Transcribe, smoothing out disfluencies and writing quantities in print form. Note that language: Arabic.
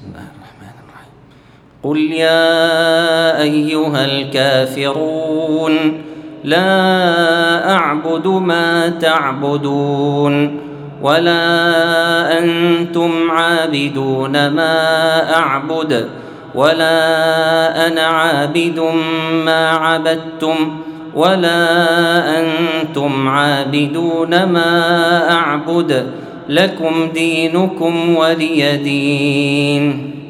الله الرحمن الرحيم. قل يا أيها الكافرون لا أعبد ما تعبدون ولا أنتم عابدون ما أعبد ولا أنا عابد ما عبدتم ولا أنتم عابدون ما أعبد لكم دينكم ولي دين.